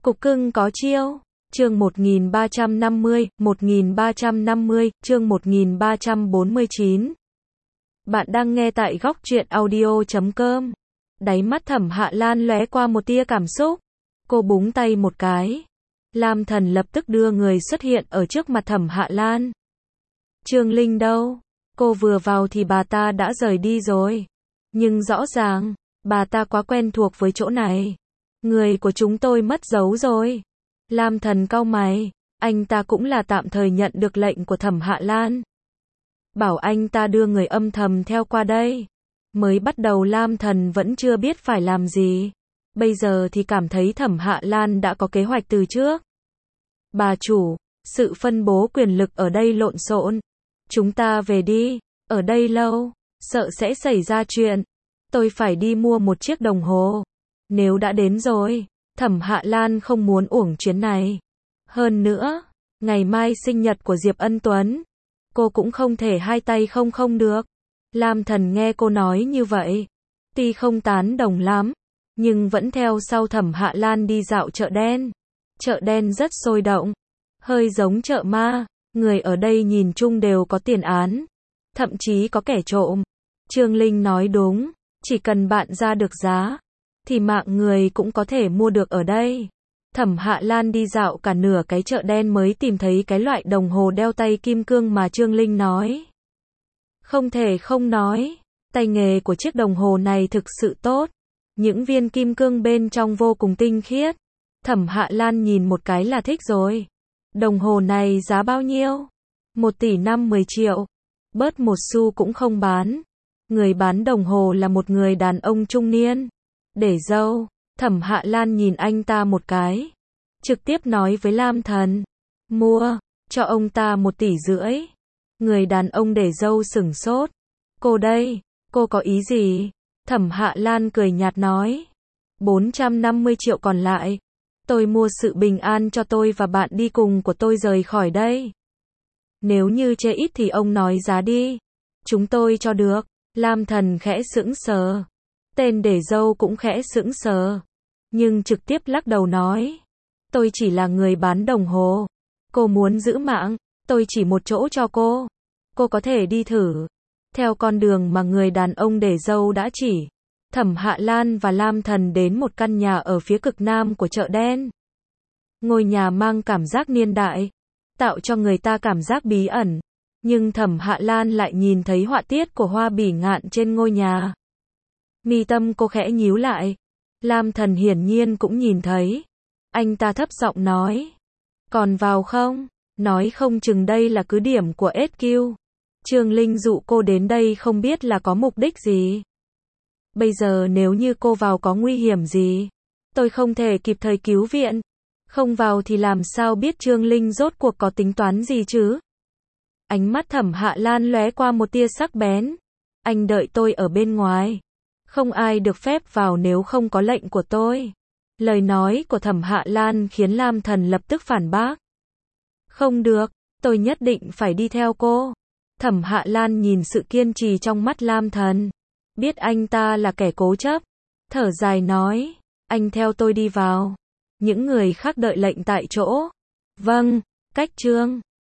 Cục cưng có chiêu. Chương 1350, chương 1349. Bạn đang nghe tại góc truyện audio.com. Đáy mắt Thẩm Hạ Lan lóe qua một tia cảm xúc. Cô búng tay một cái. Lam Thần lập tức đưa người xuất hiện ở trước mặt Thẩm Hạ Lan. Trương Linh đâu? Cô vừa vào thì bà ta đã rời đi rồi. Nhưng rõ ràng, bà ta quá quen thuộc với chỗ này. Người của chúng tôi mất dấu rồi. Lam Thần cau mày, anh ta cũng là tạm thời nhận được lệnh của Thẩm Hạ Lan. Bảo anh ta đưa người âm thầm theo qua đây. Mới bắt đầu Lam Thần vẫn chưa biết phải làm gì. Bây giờ thì cảm thấy Thẩm Hạ Lan đã có kế hoạch từ trước. Bà chủ, sự phân bố quyền lực ở đây lộn xộn. Chúng ta về đi, ở đây lâu, sợ sẽ xảy ra chuyện. Tôi phải đi mua một chiếc đồng hồ. Nếu đã đến rồi, Thẩm Hạ Lan không muốn uổng chuyến này. Hơn nữa, ngày mai sinh nhật của Diệp Ân Tuấn. Cô cũng không thể hai tay không được. Lam Thần nghe cô nói như vậy, tuy không tán đồng lắm, nhưng vẫn theo sau Thẩm Hạ Lan đi dạo chợ đen. Chợ đen rất sôi động, hơi giống chợ ma, người ở đây nhìn chung đều có tiền án, thậm chí có kẻ trộm. Trương Linh nói đúng, chỉ cần bạn ra được giá, thì mạng người cũng có thể mua được ở đây. Thẩm Hạ Lan đi dạo cả nửa cái chợ đen mới tìm thấy cái loại đồng hồ đeo tay kim cương mà Trương Linh nói. Không thể không nói, tay nghề của chiếc đồng hồ này thực sự tốt. Những viên kim cương bên trong vô cùng tinh khiết. Thẩm Hạ Lan nhìn một cái là thích rồi. Đồng hồ này giá bao nhiêu? 1,5 tỷ. Bớt một xu cũng không bán. Người bán đồng hồ là một người đàn ông trung niên. Để râu. Thẩm Hạ Lan nhìn anh ta một cái. Trực tiếp nói với Lam Thần. Mua, cho ông ta 1,5 tỷ. Người đàn ông để râu sửng sốt. Cô đây, cô có ý gì? Thẩm Hạ Lan cười nhạt nói. 450 triệu còn lại. Tôi mua sự bình an cho tôi và bạn đi cùng của tôi rời khỏi đây. Nếu như chê ít thì ông nói giá đi. Chúng tôi cho được. Lam Thần khẽ sững sờ. Tên để dâu cũng khẽ sững sờ. Nhưng trực tiếp lắc đầu nói. Tôi chỉ là người bán đồng hồ. Cô muốn giữ mạng, tôi chỉ một chỗ cho cô. Cô có thể đi thử. Theo con đường mà người đàn ông để dâu đã chỉ. Thẩm Hạ Lan và Lam Thần đến một căn nhà ở phía cực nam của chợ đen. Ngôi nhà mang cảm giác niên đại, tạo cho người ta cảm giác bí ẩn. Nhưng Thẩm Hạ Lan lại nhìn thấy họa tiết của hoa bỉ ngạn trên ngôi nhà. Mi tâm cô khẽ nhíu lại. Lam Thần hiển nhiên cũng nhìn thấy. Anh ta thấp giọng nói. Còn vào không? Nói không chừng đây là cứ điểm của SQ. Trương Linh dụ cô đến đây không biết là có mục đích gì. Bây giờ nếu như cô vào có nguy hiểm gì, tôi không thể kịp thời cứu viện. Không vào thì làm sao biết Trương Linh rốt cuộc có tính toán gì chứ? Ánh mắt Thẩm Hạ Lan lóe qua một tia sắc bén. Anh đợi tôi ở bên ngoài. Không ai được phép vào nếu không có lệnh của tôi. Lời nói của Thẩm Hạ Lan khiến Lam Thần lập tức phản bác. Không được, tôi nhất định phải đi theo cô. Thẩm Hạ Lan nhìn sự kiên trì trong mắt Lam Thần. Biết anh ta là kẻ cố chấp. Thở dài nói, anh theo tôi đi vào. Những người khác đợi lệnh tại chỗ. Vâng, cách chương.